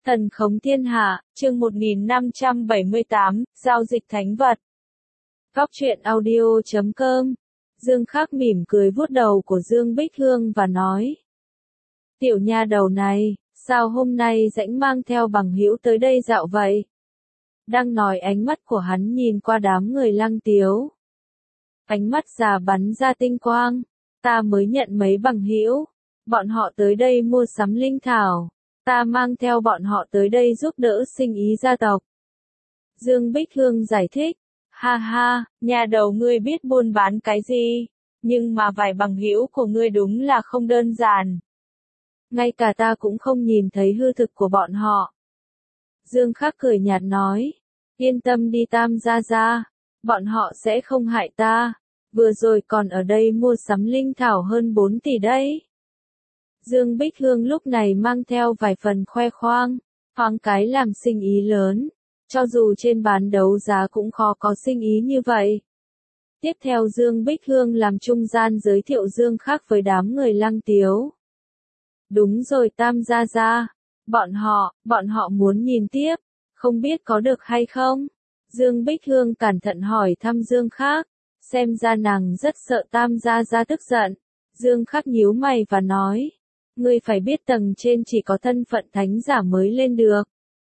Thần khống thiên hạ, chương 1578, giao dịch thánh vật. Góc truyện audio.com. Dương Khắc mỉm cười vuốt đầu của Dương Bích Hương và nói. Tiểu nha đầu này, sao hôm nay rãnh mang theo bằng hữu tới đây dạo vậy? Đang nói ánh mắt của hắn nhìn qua đám người Lăng Tiếu. Ánh mắt già bắn ra tinh quang, ta mới nhận mấy bằng hữu, bọn họ tới đây mua sắm linh thảo. Ta mang theo bọn họ tới đây giúp đỡ sinh ý gia tộc. Dương Bích Hương giải thích, ha ha, nhà đầu ngươi biết buôn bán cái gì, nhưng mà vài bằng hữu của ngươi đúng là không đơn giản. Ngay cả ta cũng không nhìn thấy hư thực của bọn họ. Dương Khắc cười nhạt nói, yên tâm đi Tam gia gia, bọn họ sẽ không hại ta, vừa rồi còn ở đây mua sắm linh thảo hơn 4 tỷ đấy. Dương Bích Hương lúc này mang theo vài phần khoe khoang, thoáng cái làm sinh ý lớn, cho dù trên bán đấu giá cũng khó có sinh ý như vậy. Tiếp theo Dương Bích Hương làm trung gian giới thiệu Dương Khắc với đám người Lăng Tiếu. Đúng rồi Tam gia gia, bọn họ muốn nhìn tiếp, không biết có được hay không? Dương Bích Hương cẩn thận hỏi thăm Dương Khắc, xem ra nàng rất sợ Tam gia gia tức giận. Dương Khắc nhíu mày và nói. Ngươi phải biết tầng trên chỉ có thân phận thánh giả mới lên được.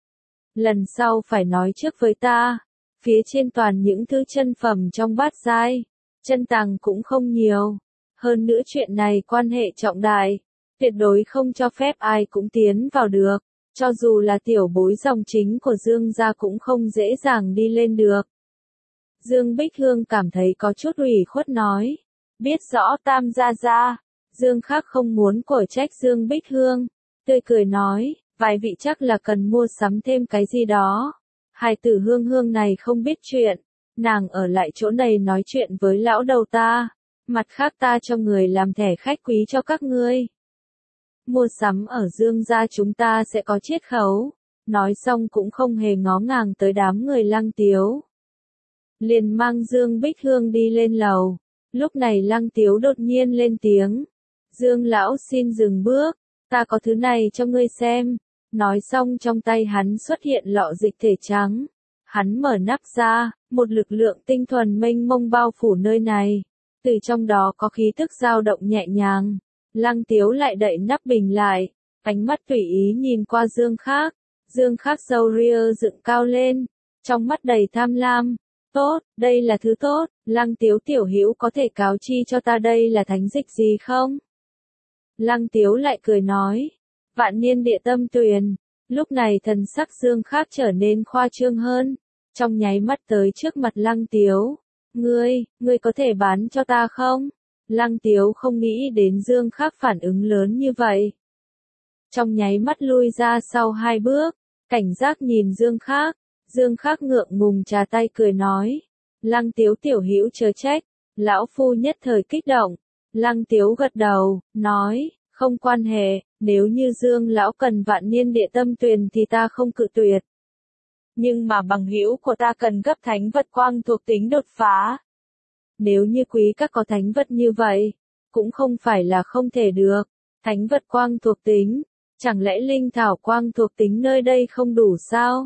Lần sau phải nói trước với ta, phía trên toàn những thứ chân phẩm trong bát giai, chân tàng cũng không nhiều. Hơn nữa chuyện này quan hệ trọng đại, tuyệt đối không cho phép ai cũng tiến vào được, cho dù là tiểu bối dòng chính của Dương gia cũng không dễ dàng đi lên được. Dương Bích Hương cảm thấy có chút ủy khuất nói, biết rõ Tam gia gia. Dương Khắc không muốn cổ trách Dương Bích Hương, tươi cười nói, vài vị chắc là cần mua sắm thêm cái gì đó. Hài tử Hương Hương này không biết chuyện, nàng ở lại chỗ này nói chuyện với lão đầu ta, mặt khác ta cho người làm thẻ khách quý cho các ngươi. Mua sắm ở Dương gia chúng ta sẽ có chiết khấu, nói xong cũng không hề ngó ngàng tới đám người Lăng Tiếu. Liền mang Dương Bích Hương đi lên lầu, lúc này Lăng Tiếu đột nhiên lên tiếng. Dương lão xin dừng bước, ta có thứ này cho ngươi xem. Nói xong trong tay hắn xuất hiện lọ dịch thể trắng. Hắn mở nắp ra, một lực lượng tinh thuần mênh mông bao phủ nơi này. Từ trong đó có khí tức dao động nhẹ nhàng. Lăng Tiếu lại đậy nắp bình lại, ánh mắt tùy ý nhìn qua Dương Khắc. Dương Khắc râu ria dựng cao lên, trong mắt đầy tham lam. Tốt, đây là thứ tốt, Lăng Tiếu tiểu hữu có thể cáo chi cho ta đây là thánh dịch gì không? Lăng Tiếu lại cười nói, vạn niên địa tâm tuyền. Lúc này thần sắc Dương Khắc trở nên khoa trương hơn, trong nháy mắt tới trước mặt Lăng Tiếu. Ngươi có thể bán cho ta không? Lăng Tiếu không nghĩ đến Dương Khắc phản ứng lớn như vậy. Trong nháy mắt lui ra sau 2 bước, cảnh giác nhìn Dương Khắc. Dương Khắc ngượng ngùng trà tay cười nói, Lăng Tiếu tiểu hữu chớ trách, lão phu nhất thời kích động. Lăng Tiếu gật đầu, nói, không quan hệ, nếu như Dương lão cần vạn niên địa tâm tuyền thì ta không cự tuyệt. Nhưng mà bằng hữu của ta cần gấp thánh vật quang thuộc tính đột phá. Nếu như quý các có thánh vật như vậy, cũng không phải là không thể được. Thánh vật quang thuộc tính, chẳng lẽ linh thảo quang thuộc tính nơi đây không đủ sao?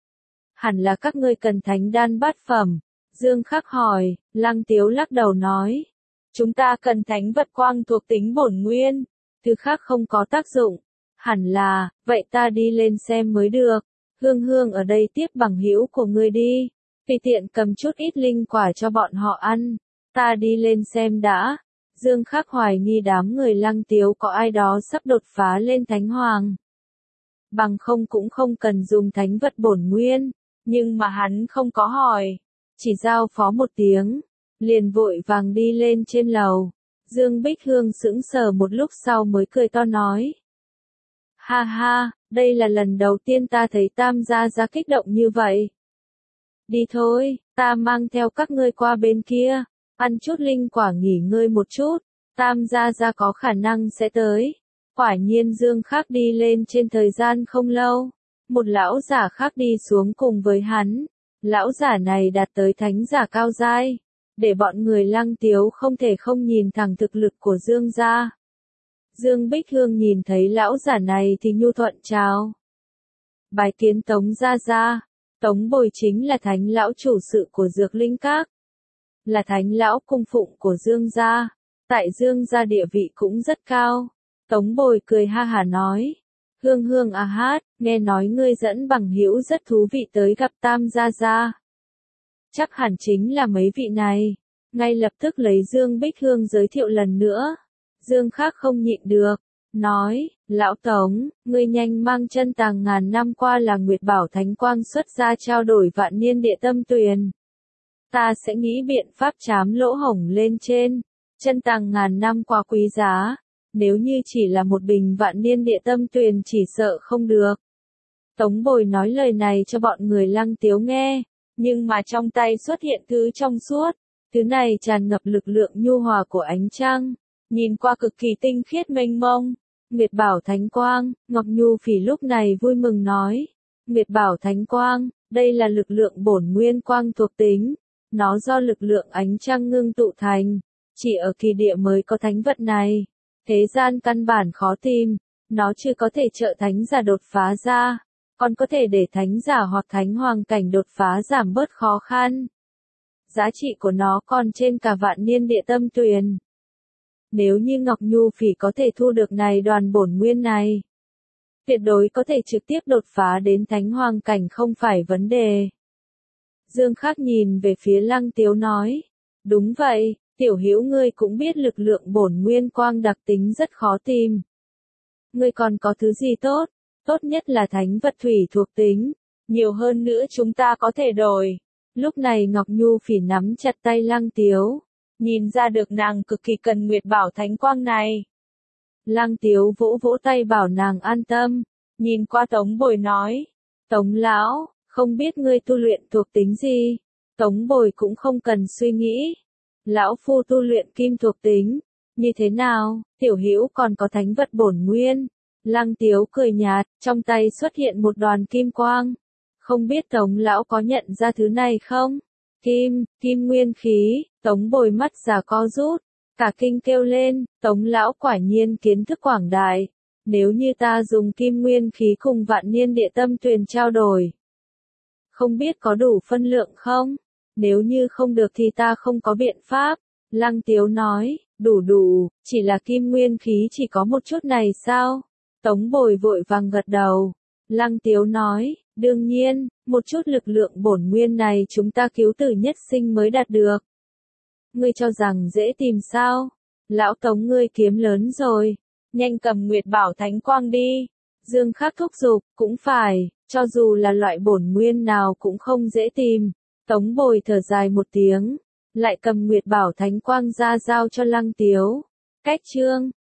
Hẳn là các ngươi cần thánh đan bát phẩm. Dương Khắc hỏi, Lăng Tiếu lắc đầu nói. Chúng ta cần thánh vật quang thuộc tính bổn nguyên, thứ khác không có tác dụng. Hẳn là, vậy ta đi lên xem mới được. Hương Hương ở đây tiếp bằng hữu của ngươi đi, tùy tiện cầm chút ít linh quả cho bọn họ ăn. Ta đi lên xem đã. Dương Khắc hoài nghi đám người Lăng Tiếu có ai đó sắp đột phá lên thánh hoàng. Bằng không cũng không cần dùng thánh vật bổn nguyên, nhưng mà hắn không có hỏi, chỉ giao phó một tiếng. Liền vội vàng đi lên trên lầu. Dương Bích Hương sững sờ một lúc sau mới cười to nói. Ha ha, đây là lần đầu tiên ta thấy Tam gia gia kích động như vậy. Đi thôi, ta mang theo các ngươi qua bên kia, ăn chút linh quả nghỉ ngơi một chút, Tam gia gia có khả năng sẽ tới. Quả nhiên Dương Khắc đi lên trên thời gian không lâu, một lão giả khác đi xuống cùng với hắn. Lão giả này đạt tới thánh giả cao giai. Để bọn người Lăng Tiếu không thể không nhìn thẳng thực lực của Dương gia. Dương Bích Hương nhìn thấy lão giả này thì nhu thuận chào. Bái kiến Tống gia gia. Tống Bồi chính là thánh lão chủ sự của Dược Linh Các, là thánh lão cung phụng của Dương gia, tại Dương gia địa vị cũng rất cao. Tống Bồi cười ha hả nói, Hương Hương à hát, nghe nói ngươi dẫn bằng hữu rất thú vị tới gặp Tam gia gia. Chắc hẳn chính là mấy vị này. Ngay lập tức lấy Dương Bích Hương giới thiệu lần nữa. Dương Khác không nhịn được, nói, lão Tống, ngươi nhanh mang chân tàng ngàn năm qua là Nguyệt Bảo Thánh Quang xuất ra trao đổi vạn niên địa tâm tuyền. Ta sẽ nghĩ biện pháp trám lỗ hổng lên trên. Chân tàng ngàn năm qua quý giá, nếu như chỉ là một bình vạn niên địa tâm tuyền chỉ sợ không được. Tống Bồi nói lời này cho bọn người Lăng Tiếu nghe, nhưng mà trong tay xuất hiện thứ trong suốt. Thứ này tràn ngập lực lượng nhu hòa của ánh trăng, nhìn qua cực kỳ tinh khiết mênh mông. Nguyệt Bảo Thánh Quang, Ngọc Nhu Phỉ lúc này vui mừng nói. Nguyệt Bảo Thánh Quang, đây là lực lượng bổn nguyên quang thuộc tính. Nó do lực lượng ánh trăng ngưng tụ thành. Chỉ ở kỳ địa mới có thánh vật này. Thế gian căn bản khó tìm. Nó chưa có thể trợ thánh giả đột phá ra. Còn có thể để thánh giả hoặc thánh hoàng cảnh đột phá giảm bớt khó khăn. Giá trị của nó còn trên cả vạn niên địa tâm tuyền. Nếu như Ngọc Nhu Phỉ có thể thu được này đoàn bổn nguyên này, tuyệt đối có thể trực tiếp đột phá đến thánh hoàng cảnh không phải vấn đề. Dương Khác nhìn về phía Lăng Tiếu nói, đúng vậy, tiểu hữu ngươi cũng biết lực lượng bổn nguyên quang đặc tính rất khó tìm. Ngươi còn có thứ gì tốt? Tốt nhất là thánh vật thủy thuộc tính, nhiều hơn nữa chúng ta có thể đổi. Lúc này Ngọc Nhu Phỉ nắm chặt tay Lăng Tiếu, nhìn ra được nàng cực kỳ cần Nguyệt Bảo Thánh Quang này. Lăng Tiếu vỗ vỗ tay bảo nàng an tâm, nhìn qua Tống Bồi nói, Tống lão, không biết ngươi tu luyện thuộc tính gì? Tống Bồi cũng không cần suy nghĩ. Lão phu tu luyện kim thuộc tính, như thế nào, tiểu hữu còn có thánh vật bổn nguyên. Lăng Tiếu cười nhạt, trong tay xuất hiện một đoàn kim quang. Không biết Tống lão có nhận ra thứ này không? Kim nguyên khí. Tống Bồi mắt già co rút, cả kinh kêu lên, Tống lão quả nhiên kiến thức quảng đại. Nếu như ta dùng kim nguyên khí cùng vạn niên địa tâm tuyền trao đổi, không biết có đủ phân lượng không? Nếu như không được thì ta không có biện pháp. Lăng Tiếu nói, đủ, chỉ là kim nguyên khí chỉ có một chút này sao? Tống Bồi vội vàng gật đầu. Lăng Tiếu nói, đương nhiên, một chút lực lượng bổn nguyên này chúng ta cứu tử nhất sinh mới đạt được. Ngươi cho rằng dễ tìm sao? Lão Tống ngươi kiếm lớn rồi, nhanh cầm Nguyệt Bảo Thánh Quang đi. Dương Khác thúc giục, cũng phải, cho dù là loại bổn nguyên nào cũng không dễ tìm. Tống Bồi thở dài một tiếng, lại cầm Nguyệt Bảo Thánh Quang ra giao cho Lăng Tiếu. Cách chương